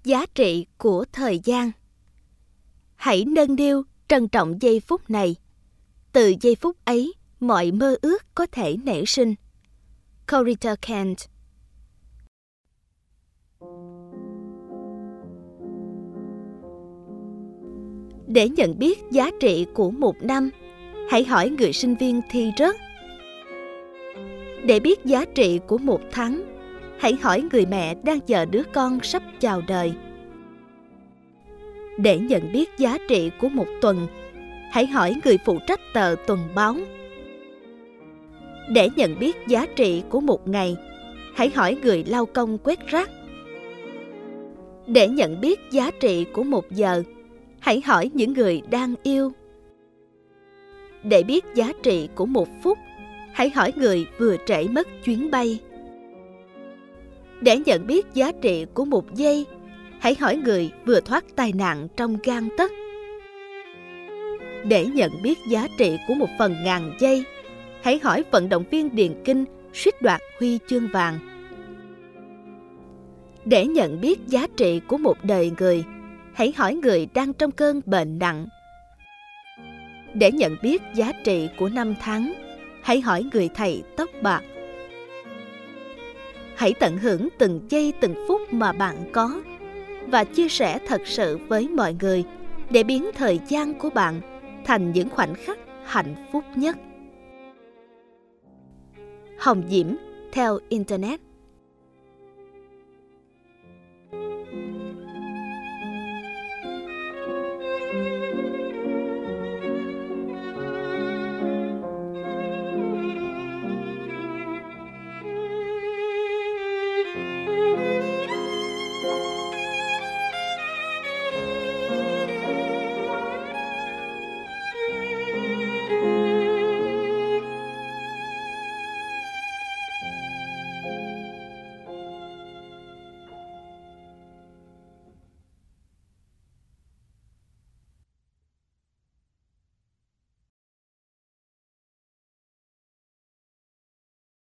Giá trị của thời gian. Hãy nâng niu, trân trọng giây phút này. Từ giây phút ấy, mọi mơ ước có thể nảy sinh. Corita Kent. Để nhận biết giá trị của một năm, hãy hỏi người sinh viên thi rớt. Để biết giá trị của một tháng, hãy hỏi người mẹ đang chờ đứa con sắp chào đời. Để nhận biết giá trị của một tuần, hãy hỏi người phụ trách tờ tuần báo. Để nhận biết giá trị của một ngày, hãy hỏi người lau công quét rác. Để nhận biết giá trị của một giờ, hãy hỏi những người đang yêu. Để biết giá trị của một phút, hãy hỏi người vừa trễ mất chuyến bay. Để nhận biết giá trị của một giây, hãy hỏi người vừa thoát tai nạn trong gang tấc. Để nhận biết giá trị của một phần ngàn giây, hãy hỏi vận động viên điền kinh suýt đoạt huy chương vàng. Để nhận biết giá trị của một đời người, hãy hỏi người đang trong cơn bệnh nặng. Để nhận biết giá trị của năm tháng, hãy hỏi người thầy tóc bạc. Hãy tận hưởng từng giây từng phút mà bạn có và chia sẻ thật sự với mọi người để biến thời gian của bạn thành những khoảnh khắc hạnh phúc nhất. Hồng Diễm, theo Internet.